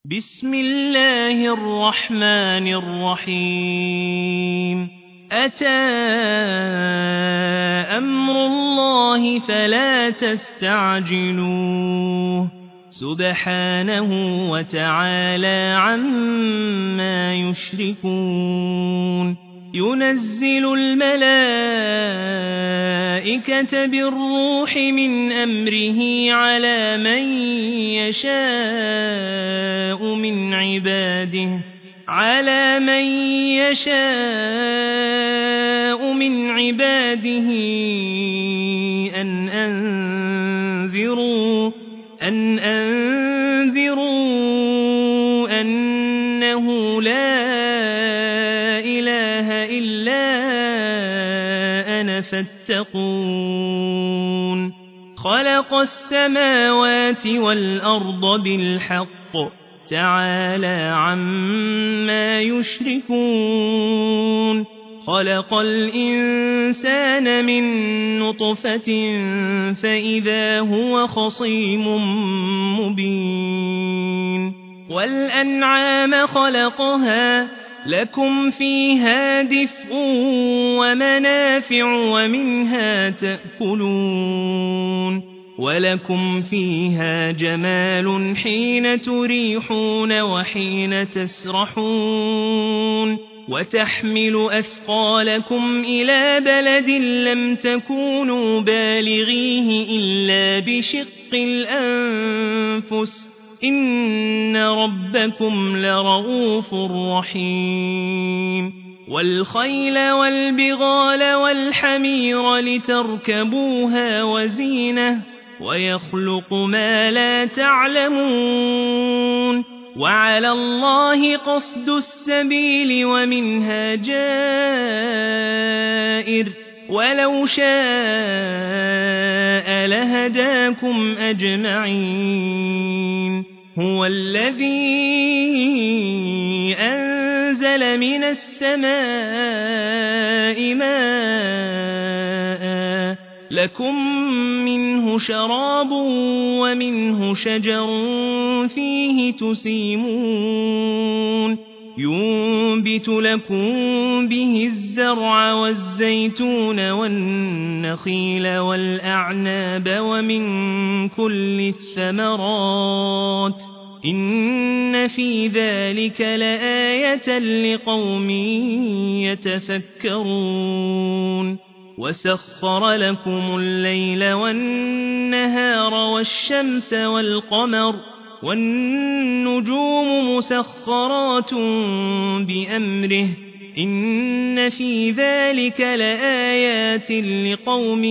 بسم الله الرحمن الرحيم أتى أمر الله فلا تستعجلوه سبحانه وتعالى عما يشركون ينزل الملائكة بالروح من أمره على من يشاء من عباده أن أنذروا أنه لا إله إلا أنا فاتقون خلق السماوات والأرض بالحق تعالى عما يشركون خلق الإنسان من نطفة فإذا هو خصيم مبين والأنعام خلقها لكم فيها دفء ومنافع ومنها تأكلون ولكم فيها جمال حين تريحون وحين تسرحون وتحمل أثقالكم إلى بلد لم تكونوا بالغيه إلا بشق الأنفس إن ربكم لرؤوف رحيم والخيل والبغال والحمير لتركبوها وزينة ويخلق ما لا تعلمون وعلى الله قصد السبيل ومنها جائر ولو شاء لهداكم أجمعين هو الذي أنزل من السماء ماء لكم منه شراب ومنه شجر فيه تسيمون ينبت لكم به الزرع والزيتون والنخيل والأعناب ومن كل الثمرات إن في ذلك لآية لقوم يتفكرون وسخر لكم الليل والنهار والشمس والقمر والنجوم مسخرات بأمره إن في ذلك لآيات لقوم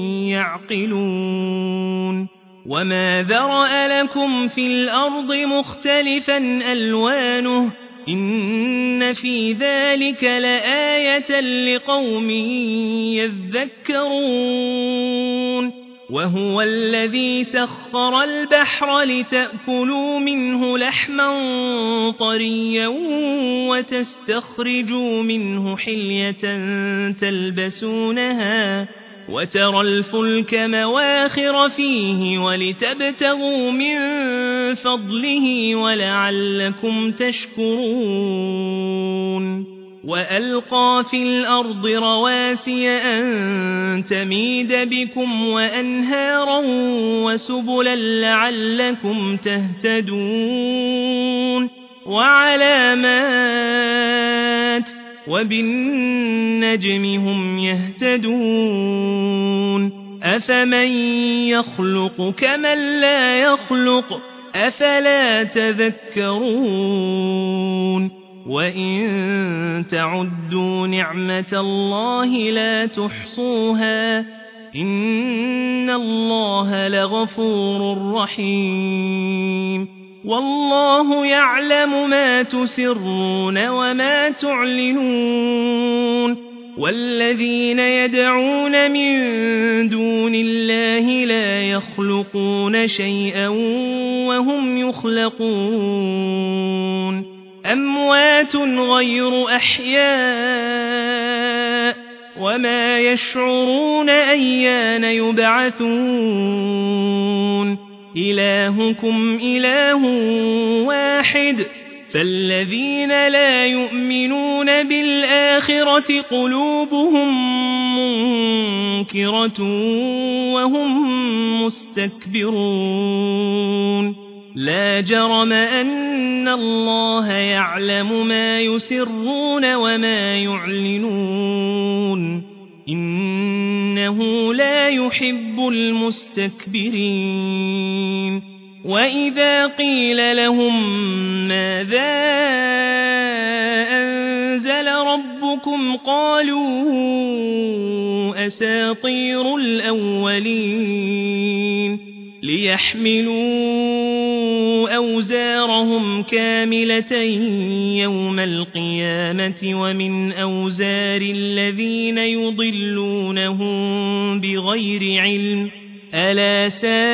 يعقلون وما ذرأ لكم في الأرض مختلفا ألوانه إن في ذلك لآية لقوم يذكرون وهو الذي سخر البحر لتأكلوا منه لحما طريا وتستخرجوا منه حلية تلبسونها وترى الفلك مواخر فيه ولتبتغوا من فضله ولعلكم تشكرون وألقى في الأرض رواسي أن تميد بكم وأنهارا وسبلا لعلكم تهتدون وعلامات وبالنجم هم يهتدون أفمن يخلق كمن لا يخلق أفلا تذكرون وإن تعدوا نعمة الله لا تحصوها إن الله لغفور رحيم والله يعلم ما تسرون وما تعلنون والذين يدعون من دون الله لا يخلقون شيئا وهم يخلقون أموات غير أحياء وما يشعرون أيان يبعثون إلهكم إله واحد فالذين لا يؤمنون بالآخرة قلوبهم منكرة وهم مستكبرون لا جرم أن الله يعلم ما يسرون وما يعلنون إنه لا يحب المستكبرين وإذا قيل لهم ماذا أنزل ربكم قالوا أساطير الأولين ليحملوا أوزارهم كاملة يوم القيامة ومن أوزار الذين يضلونهم بغير علم ألا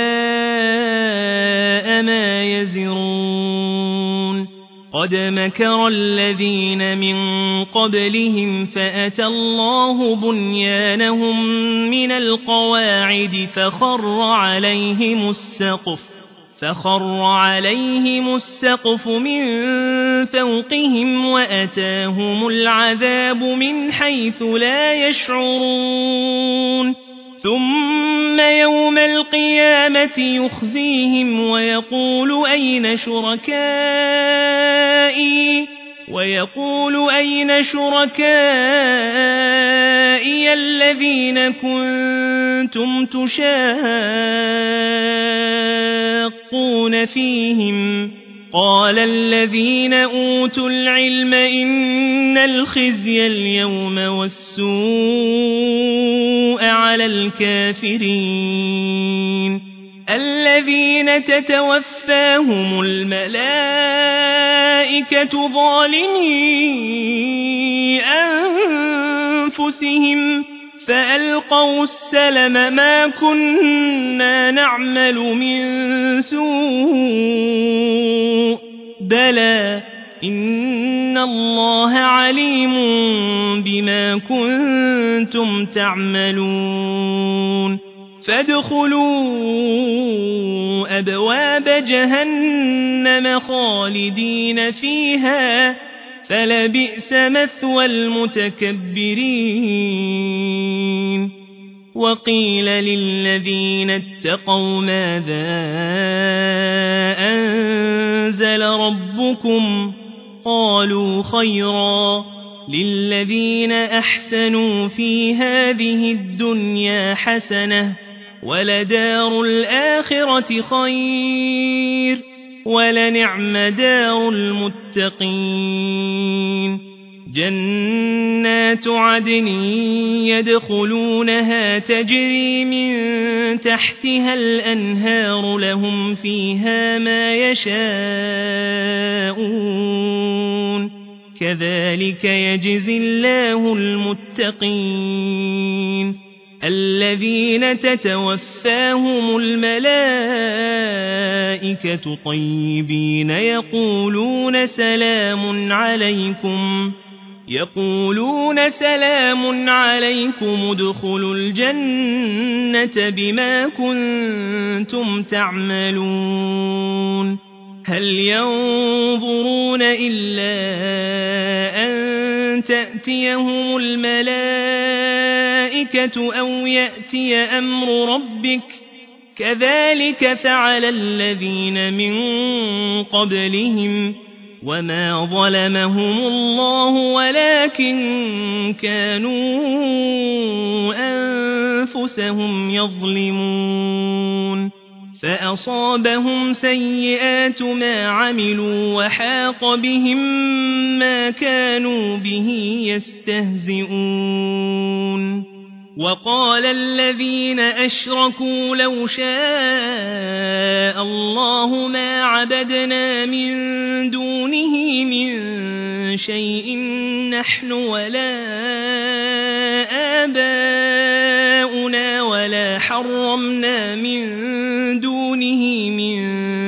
ساء ما يزرون قد مكر الذين من قبلهم فأتى الله بنيانهم من القواعد فخر عليهم السقف من فوقهم وأتاهم العذاب من حيث لا يشعرون ثم يوم القيامة يخزيهم ويقول أين شركائي الذين كنتم تشاقون فيهم قال الذين أوتوا العلم إن الخزي اليوم والسوء على الكافرين الذين تتوفاهم الملائكة ظالمي أنفسهم فألقوا السلم ما كنا نعمل من سوء بلى إن الله عليم بما كنتم تعملون فادخلوا أبواب جهنم خالدين فيها فلبئس مثوى المتكبرين وقيل للذين اتقوا ماذا أنزل ربكم قالوا خيرا للذين أحسنوا في هذه الدنيا حسنة ولدار الآخرة خير ولنعم دار المتقين جنات عدن يدخلونها تجري من تحتها الأنهار لهم فيها ما يشاءون كذلك يجزي الله المتقين الذين تتوفاهم الملائكة طيبين يقولون سلام عليكم ادخلوا الجنة بما كنتم تعملون هل ينظرون إلا أن تأتيهم الملائكة أو يأتي أمر ربك كذلك فعل الذين من قبلهم وما ظلمهم الله ولكن كانوا أنفسهم يظلمون فأصابهم سيئات ما عملوا وحاق بهم ما كانوا به يستهزئون وقال الذين أشركوا لو شاء الله ما عبدنا من دونه من شيء نحن ولا آباؤنا ولا حرمنا من دونه من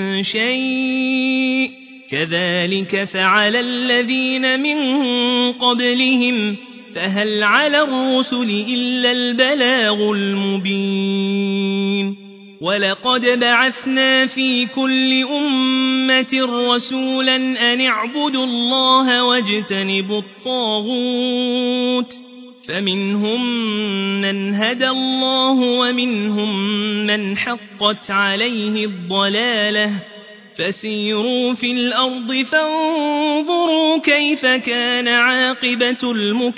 شيء كذلك فعل الذين من قبلهم فهل على الرسل إلا البلاغ المبين ولقد بعثنا في كل أمة رسولا أن اعبدوا الله واجتنبوا الطاغوت فمنهم من هدى الله ومنهم من حقت عليه الضلالة فسيروا في الأرض فانظروا كيف كان عاقبة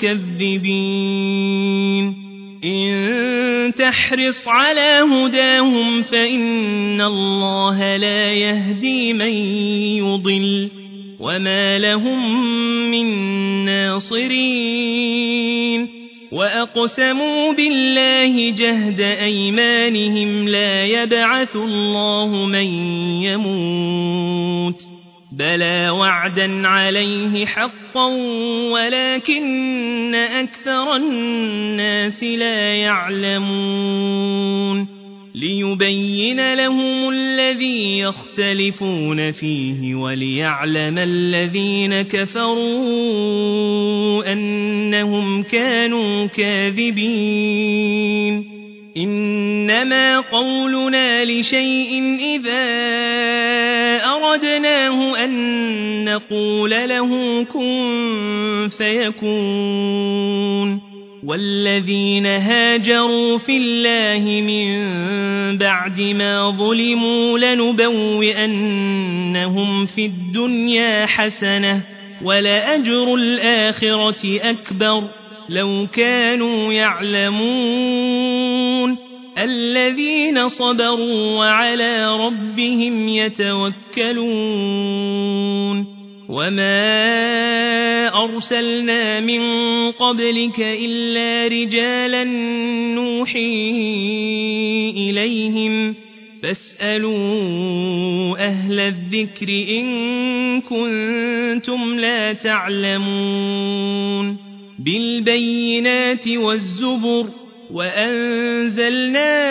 المكذبين إن تحرص على هداهم فإن الله لا يهدي من يضل وما لهم من ناصرين وأقسموا بالله جهد أيمانهم لا يبعث الله من يموت بلى وعدا عليه حقا ولكن أكثر الناس لا يعلمون ليبين لهم الذي يختلفون فيه وليعلم الذين كفروا أنهم كانوا كاذبين إنما قولنا لشيء إذا أردناه أن نقول له كن فيكون والذين هاجروا في الله من بعد ما ظلموا لنبوئنهم في الدنيا حسنة ولأجر الآخرة أكبر لو كانوا يعلمون الذين صبروا وعلى ربهم يتوكلون وما أرسلنا من قبلك إلا رجالا نوحي إليهم فاسألوا أهل الذكر إن كنتم لا تعلمون بالبينات والزبر وأنزلنا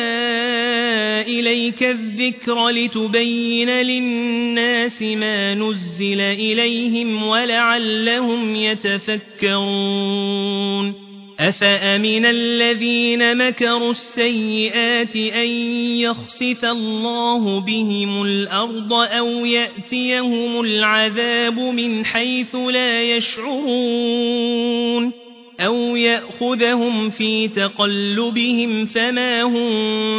إليك الذكر لتبين للناس ما نزل إليهم ولعلهم يتفكرون أفأمن الذين مكروا السيئات أن يخسف الله بهم الأرض أو يأتيهم العذاب من حيث لا يشعرون أو يأخذهم في تقلبهم فما هم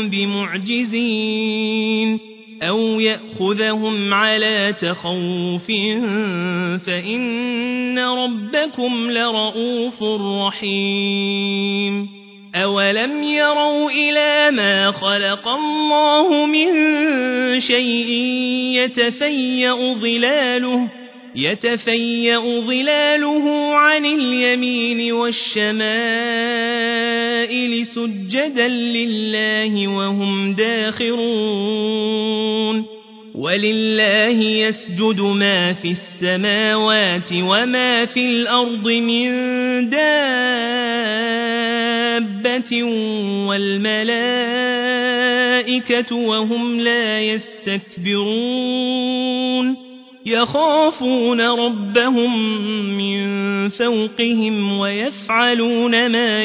بمعجزين أو يأخذهم على تخوف فإن ربكم لرؤوف رحيم أولم يروا إلى ما خلق الله من شيء يتفيأ ظلاله عن اليمين والشمائل سجدا لله وهم داخرون ولله يسجد ما في السماوات وما في الأرض من دابة والملائكة وهم لا يستكبرون يخافون ربهم من فوقهم ويفعلون ما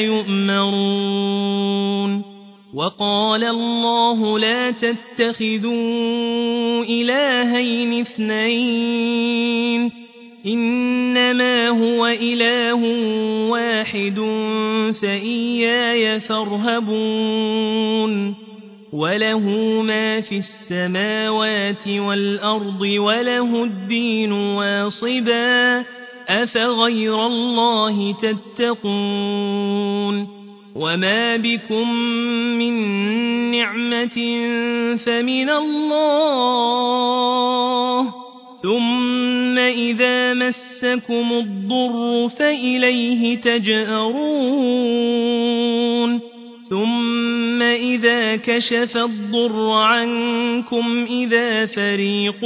يؤمرون وقال الله لا تتخذوا إلهين اثنين إنما هو إله واحد فإياي فارهبون وله ما في السماوات والأرض وله الدين واصبا أفغير الله تتقون وما بكم من نعمة فمن الله ثم إذا مسكم الضر فإليه تجأرون ثم إذا كشف الضر عنكم إذا فريق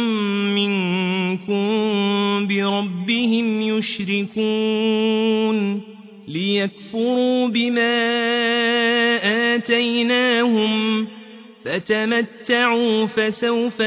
منكم بربهم يشركون ليكفروا بما آتيناهم فتمتعوا فسوف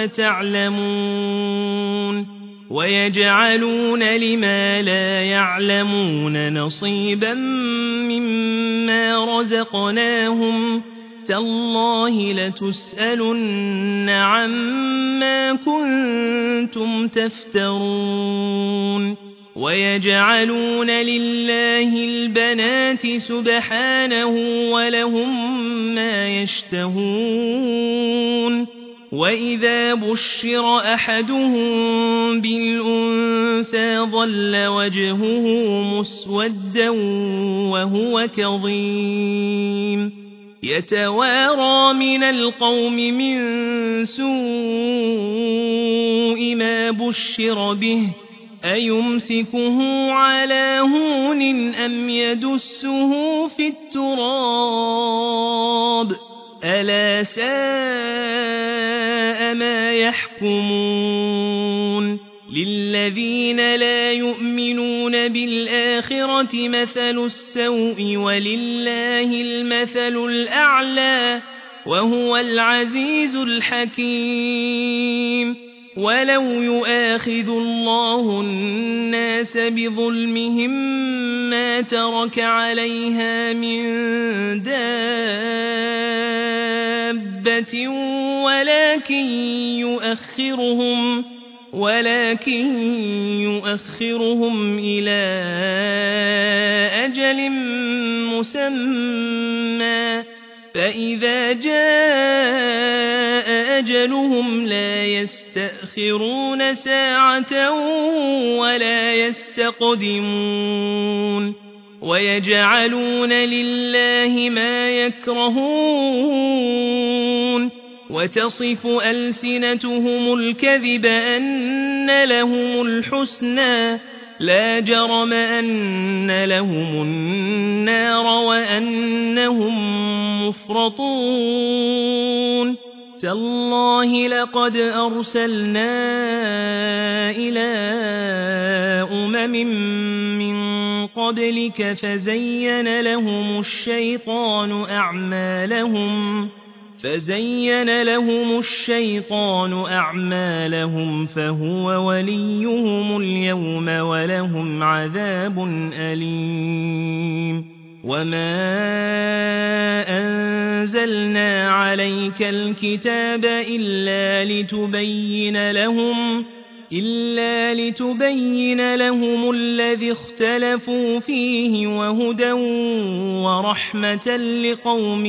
تعلمون ويجعلون لما لا يعلمون نصيبا مما رزقناهم تالله لتسألن عما كنتم تفترون ويجعلون لله البنات سبحانه ولهم ما يشتهون وإذا بشر أحدهم بالأنثى ظل وجهه مسودا وهو كظيم يتوارى من القوم من سوء ما بشر به أيمسكه على هون أم يدسه في التراب ألا ساء ما يحكمون للذين لا يؤمنون بالآخرة مثل السوء ولله المثل الأعلى وهو العزيز الحكيم ولو يؤاخذ الله الناس بظلمهم ما ترك عليها من دابة ولكن يؤخرهم إلى أجل مسمى فإذا جاء أجلهم لا يستأخرون ساعة ولا يستقدمون ويجعلون لله ما يكرهون وتصف ألسنتهم الكذب أن لهم الحسنى لا جرم أن لهم النار وأنهم مفرطون تالله لقد أرسلنا إلى من قبلك فزين لهم الشيطان أعمالهم فهو وليهم اليوم ولهم عذاب أليم وما أنزلنا عليك الكتاب إلا لتبين لهم الذي اختلفوا فيه وهدى ورحمة لقوم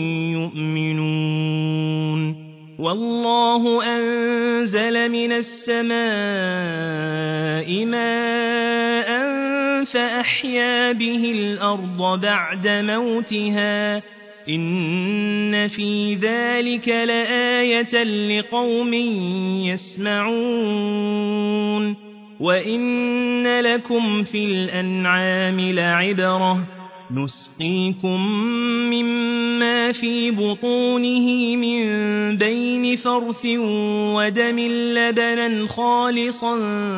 يؤمنون والله أنزل من السماء ماء فأحيا به الأرض بعد موتها إن في ذلك لآية لقوم يسمعون وإن لكم في الأنعام لعبرة نسقيكم مما في بطونه من بين فرث ودم لبنا خالصا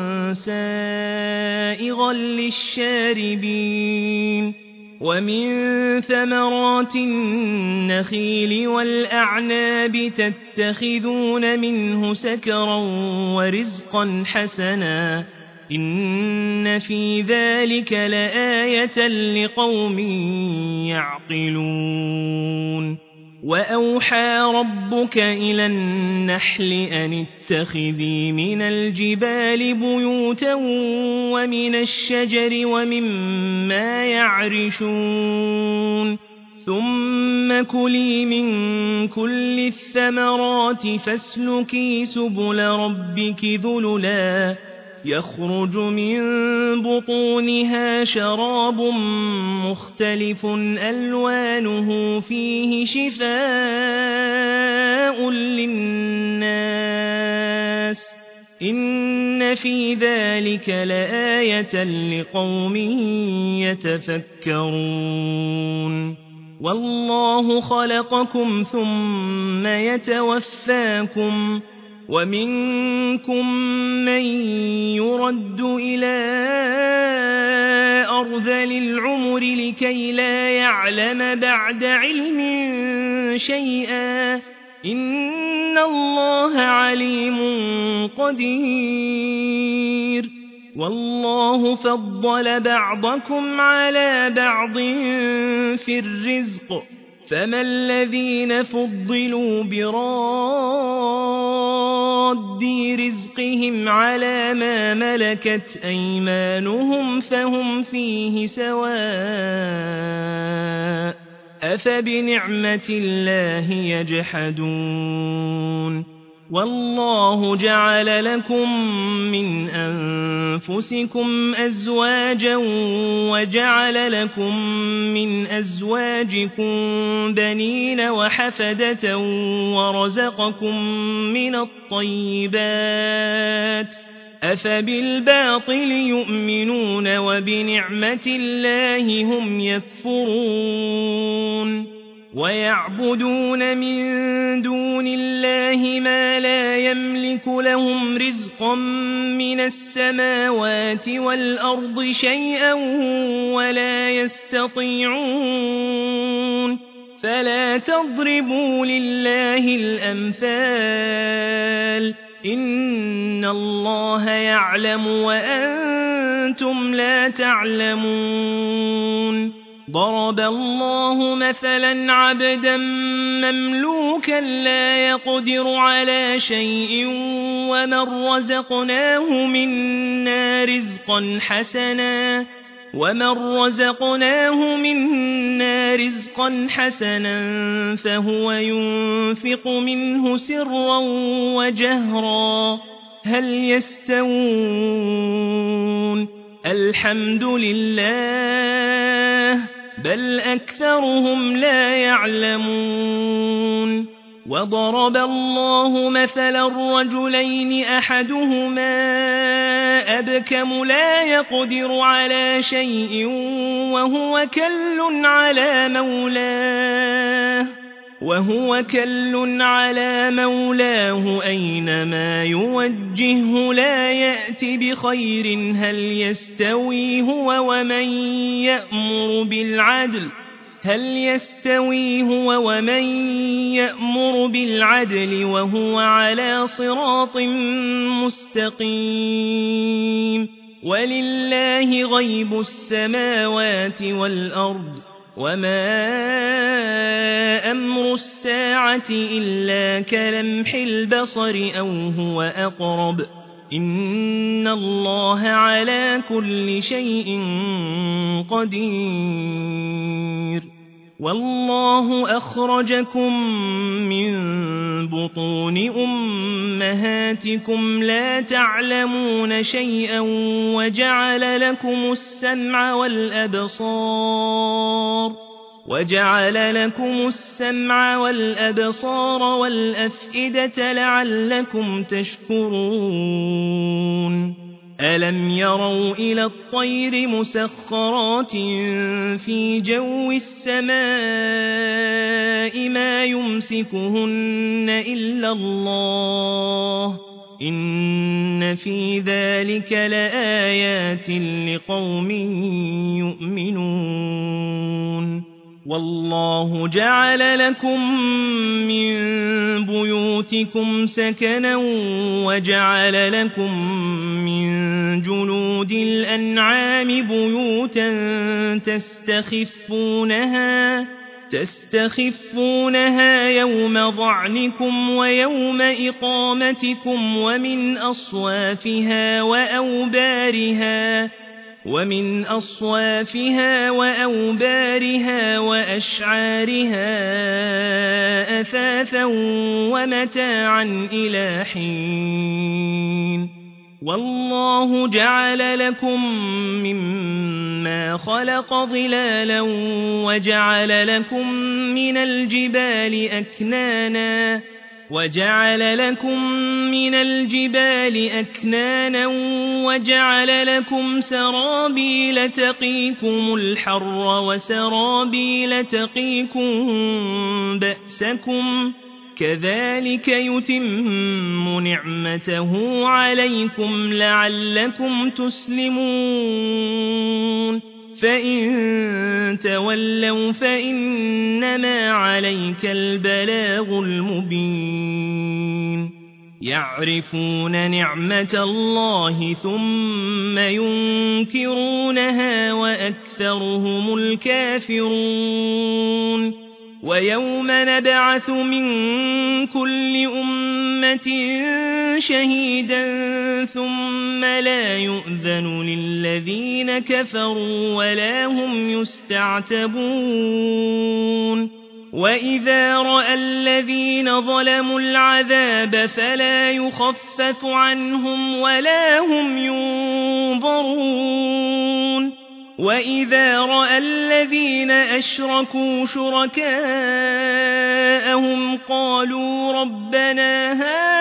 سائغا للشاربين ومن ثمرات النخيل والأعناب تتخذون منه سكرا ورزقا حسنا إن في ذلك لآية لقوم يعقلون وأوحى ربك إلى النحل أن اتخذي من الجبال بيوتا ومن الشجر ومما يعرشون ثم كلي من كل الثمرات فاسلكي سبل ربك ذللا يخرج من بطونها شراب مختلف ألوانه فيه شفاء للناس إن في ذلك لآية لقوم يتفكرون والله خلقكم ثم يتوفاكم ومنكم من يرد إلى أرذل العمر لكي لا يعلم بعد علم شيئا إن الله عليم قدير والله فضل بعضكم على بعض في الرزق فما الذين فضلوا براد رزقهم على ما ملكت أيمانهم فهم فيه سواء أفبنعمة الله يجحدون والله جعل لكم من أنفسكم أزواجا وجعل لكم من أزواجكم بنين وحفدة ورزقكم من الطيبات أفبالباطل يؤمنون وبنعمة الله هم يكفرون ويعبدون من دون الله ما لا يملك لهم رزقا من السماوات والأرض شيئا ولا يستطيعون فلا تضربوا لله الأمثال إن الله يعلم وأنتم لا تعلمون ضرب الله مثلا عبدا مملوكا لا يقدر على شيء ومن رزقناه منا رزقا حسنا فهو ينفق منه سرا وجهرا هل يستوون الحمد لله بل أكثرهم لا يعلمون وضرب الله مثلا الرجلين أحدهما أبكم لا يقدر على شيء وهو كل على مولاه أينما يوجهه لا يأت بخير هل يستوي هو ومن يأمر بالعدل وهو على صراط مستقيم ولله غيب السماوات والأرض وما أمر الساعة إلا كلمح البصر أو هو أقرب إن الله على كل شيء قدير والله أخرجكم من بطون أمهاتكم لا تعلمون شيئا وجعل لكم السمع والأبصار والأفئدة لعلكم تشكرون ألم يروا إلى الطير مسخرات في جو السماء ما يمسكهن إلا الله إن في ذلك لآيات لقوم يؤمنون والله جعل لكم من بيوتكم سكنا وجعل لكم من جلود الأنعام بيوتا تستخفونها يوم ضعنكم ويوم إقامتكم ومن أصوافها وأوبارها وأشعارها أثاثا ومتاعا إلى حين والله جعل لكم مما خلق ظلالا وجعل لكم من الجبال أكنانا وجعل لكم سرابيل تقيكم الحر وسرابيل تقيكم بأسكم كذلك يتم نعمته عليكم لعلكم تسلمون فإن تولوا فإنما عليك البلاغ المبين يعرفون نعمة الله ثم ينكرونها وأكثرهم الكافرون ويوم نبعث من كل أمة شهيدا ثم لا يؤذن للذين كفروا ولا هم يستعتبون وإذا رأى الذين ظلموا العذاب فلا يخفف عنهم ولا هم ينظرون وإذا رأى الذين أشركوا شركاءهم قالوا ربنا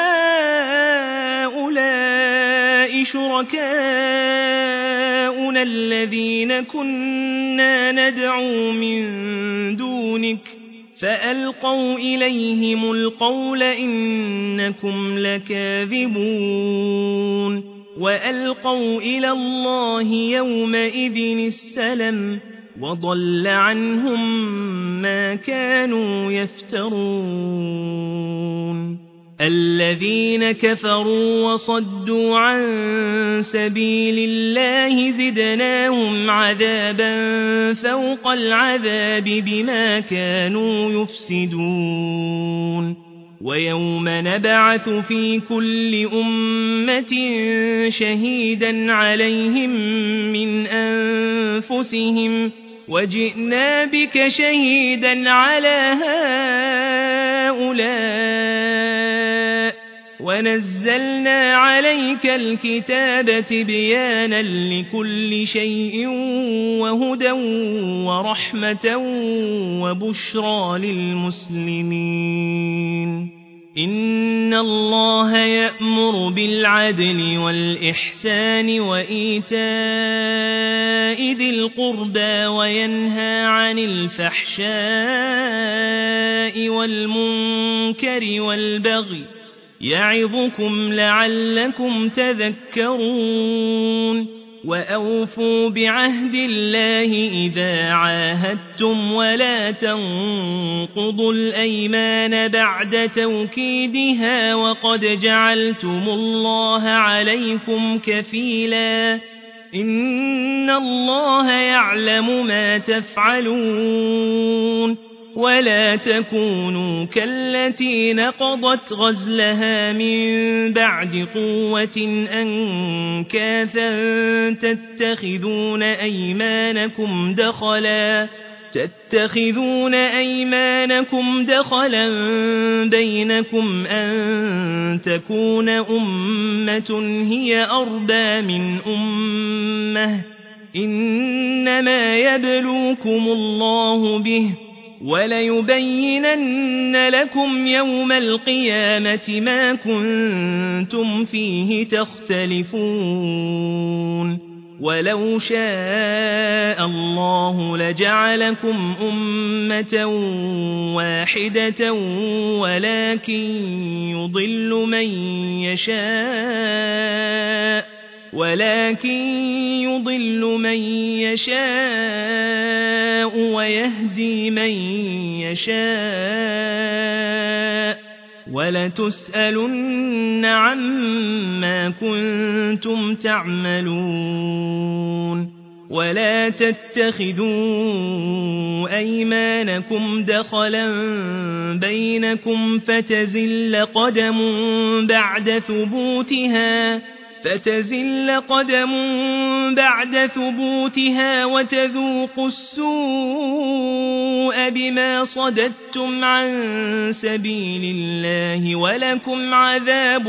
هؤلاء شركاؤنا الذين كنا ندعو من دونك فألقوا إليهم القول إنكم لكاذبون وألقوا إلى الله يومئذ السلم وضل عنهم ما كانوا يفترون الذين كفروا وصدوا عن سبيل الله زدناهم عذابا فوق العذاب بما كانوا يفسدون ويوم نبعث في كل أمة شهيدا عليهم من أنفسهم وجئنا بك شهيدا على هؤلاء ونزلنا عليك الكتاب تبيانا لكل شيء وهدى ورحمة وبشرى للمسلمين إن الله يأمر بالعدل والإحسان وإيتاء ذي القربى وينهى عن الفحشاء والمنكر والبغي يعظكم لعلكم تذكرون وأوفوا بعهد الله إذا عاهدتم ولا تنقضوا الأيمان بعد توكيدها وقد جعلتم الله عليكم كفيلا إن الله يعلم ما تفعلون ولا تكونوا كالتي نقضت غزلها من بعد قوة أنكاثا تتخذون أيمانكم دخلا بينكم أن تكون أمة هي أربى من أمة إنما يبلوكم الله به وليبينن لكم يوم القيامة ما كنتم فيه تختلفون ولو شاء الله لجعلكم أمة واحدة ولكن يضل من يشاء ويهدي من يشاء ولتسألن عما كنتم تعملون ولا تتخذوا أيمانكم دخلا بينكم فتزل قدم بعد ثبوتها وتذوقوا السوء بما صددتم عن سبيل الله ولكم عذاب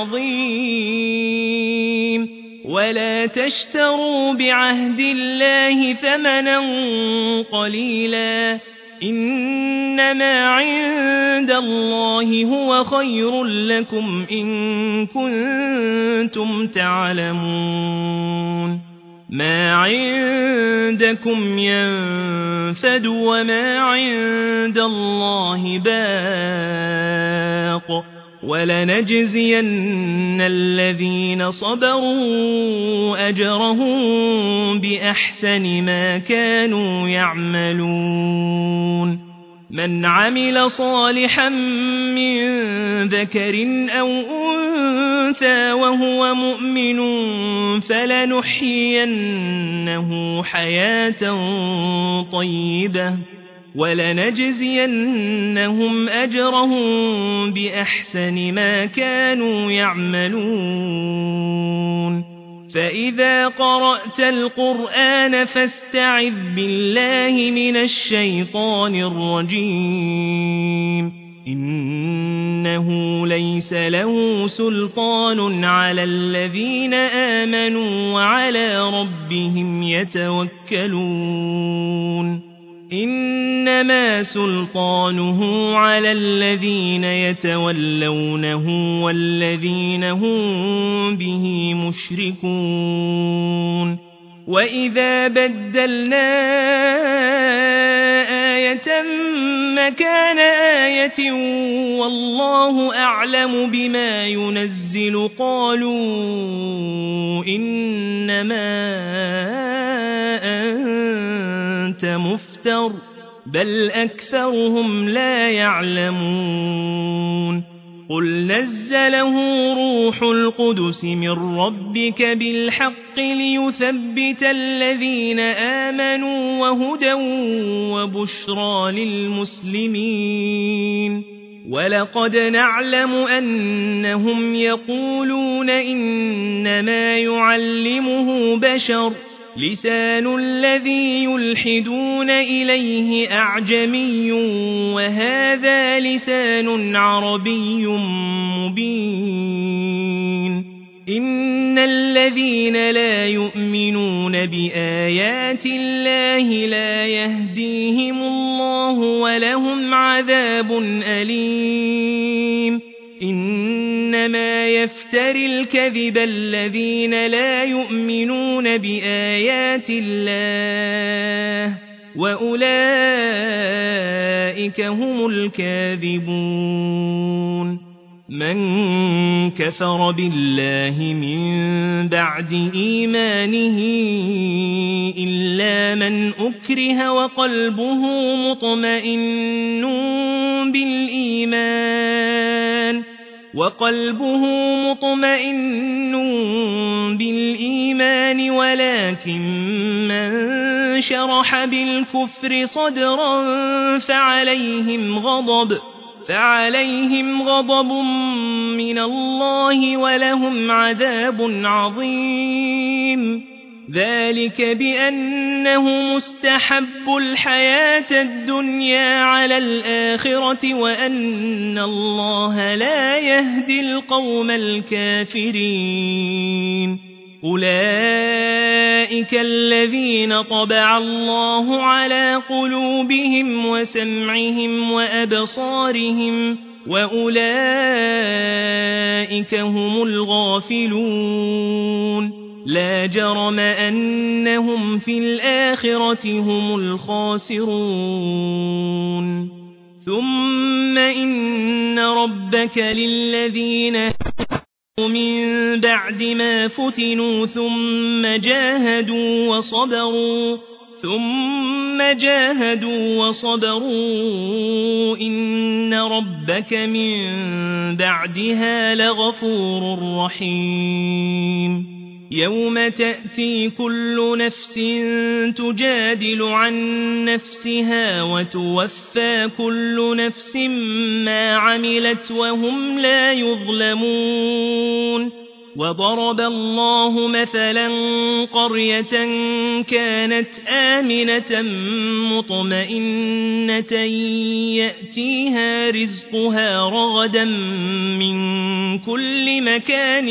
عظيم ولا تشتروا بعهد الله ثمنا قليلا إنما عند الله هو خير لكم إن كنتم تعلمون ما عندكم ينفد وما عند الله باق ولنجزين الذين صبروا أجرهم بأحسن ما كانوا يعملون من عمل صالحا من ذكر أو أنثى وهو مؤمن فلنحيينه حياة طيبة ولنجزينهم أجرهم بأحسن ما كانوا يعملون فإذا قرأت القرآن فاستعذ بالله من الشيطان الرجيم إنه ليس له سلطان على الذين آمنوا وعلى ربهم يتوكلون إنما سلطانه على الذين يتولونه والذين هم به مشركون وإذا بدلنا آية مكان آية والله أعلم بما ينزل قالوا إنما أنت مفتر بل أكثرهم لا يعلمون قل نزله روح القدس من ربك بالحق ليثبت الذين آمنوا وهدى وبشرى للمسلمين ولقد نعلم أنهم يقولون إنما يعلمه بشر لسان الذي يلحدون إليه أعجمي وهذا لسان عربي مبين إن الذين لا يؤمنون بآيات الله لا يهديهم الله ولهم عذاب أليم إنما يفتري الكذب الذين لا يؤمنون بآيات الله وأولئك هم الكاذبون من كفر بالله من بعد إيمانه إلا من أكره وقلبه مطمئن بالإيمان ولكن من شرح بالكفر صدرا فعليهم غضب من الله ولهم عذاب عظيم ذلك بأنه مستحب الحياة الدنيا على الآخرة وأن الله لا يهدي القوم الكافرين أولئك الذين طبع الله على قلوبهم وسمعهم وأبصارهم وأولئك هم الغافلون لا جرم أنهم في الآخرة هم الخاسرون ثم إن ربك للذين من بعد ما فتنوا ثم جاهدوا وصبروا إن ربك من بعدها لغفور رحيم يوم تأتي كل نفس تجادل عن نفسها وتوفى كل نفس ما عملت وهم لا يظلمون وضرب الله مثلا قرية كانت آمنة مطمئنة يأتيها رزقها رغدا من كل مكان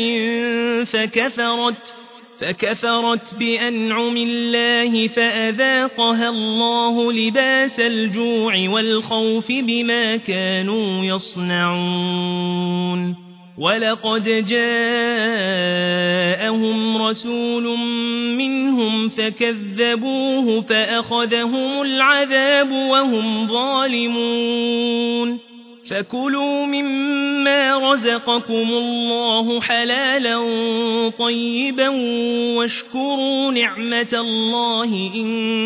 فكفرت بأنعم الله فأذاقها الله لباس الجوع والخوف بما كانوا يصنعون ولقد جاءهم رسول منهم فكذبوه فأخذهم العذاب وهم ظالمون فكلوا مما رزقكم الله حلالا طيبا واشكروا نعمة الله إن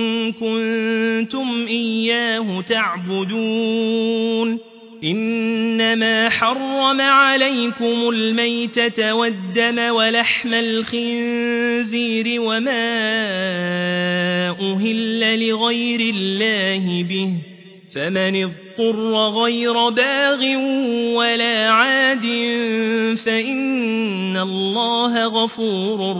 كنتم إياه تعبدون إنما حرم عليكم الميتة والدم ولحم الخنزير وما أهل لغير الله به فمن اضطر غير باغ ولا عاد فإن الله غفور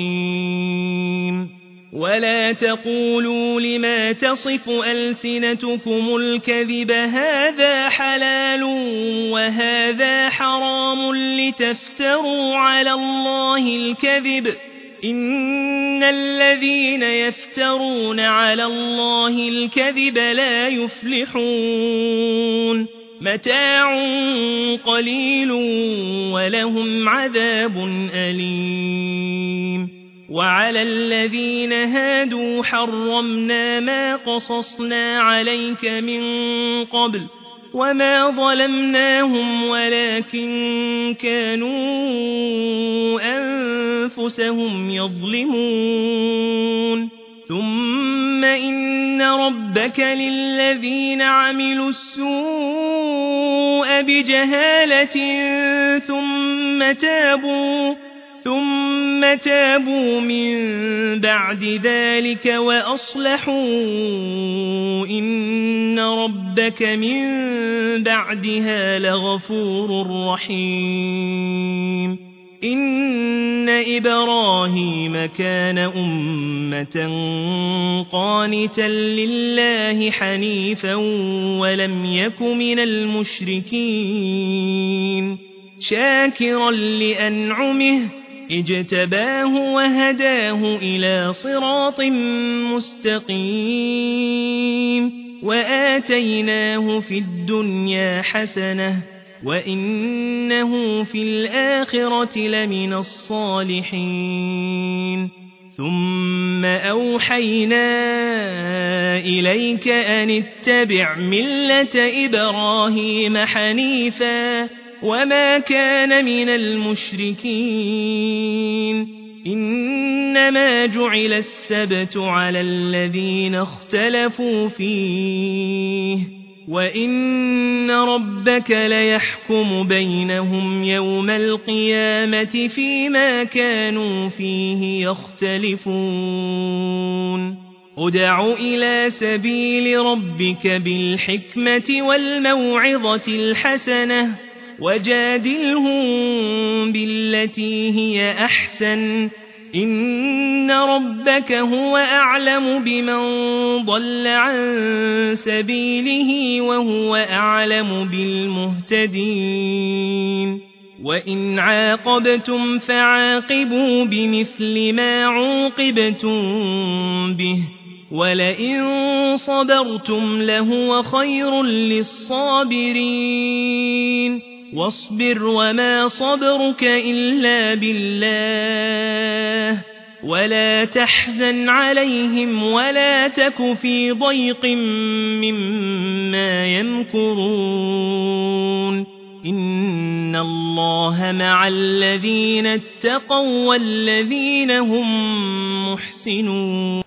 رحيم ولا تقولوا لما تصف ألسنتكم الكذب هذا حلال وهذا حرام لتفتروا على الله الكذب إن الذين يفترون على الله الكذب لا يفلحون متاع قليل ولهم عذاب أليم وعلى الذين هادوا حرمنا ما قصصنا عليك من قبل وما ظلمناهم ولكن كانوا أنفسهم يظلمون ثم إن ربك للذين عملوا السوء بجهالة ثم تابوا من بعد ذلك وأصلحوا إن ربك من بعدها لغفور رحيم إن إبراهيم كان أمة قانتا لله حنيفا ولم يك من المشركين شاكرا لأنعمه اجتباه وهداه إلى صراط مستقيم وآتيناه في الدنيا حسنة وإنه في الآخرة لمن الصالحين ثم أوحينا إليك أن اتبع ملة إبراهيم حنيفا وما كان من المشركين إنما جعل السبت على الذين اختلفوا فيه وإن ربك ليحكم بينهم يوم القيامة فيما كانوا فيه يختلفون ادع إلى سبيل ربك بالحكمة والموعظة الحسنة وجادلهم بالتي هي أحسن إن ربك هو أعلم بمن ضل عن سبيله وهو أعلم بالمهتدين وإن عاقبتم فعاقبوا بمثل ما عوقبتم به ولئن صبرتم لهو خير للصابرين واصبر وما صبرك إلا بالله ولا تحزن عليهم ولا تك في ضيق مما يمكرون إن الله مع الذين اتقوا والذين هم محسنون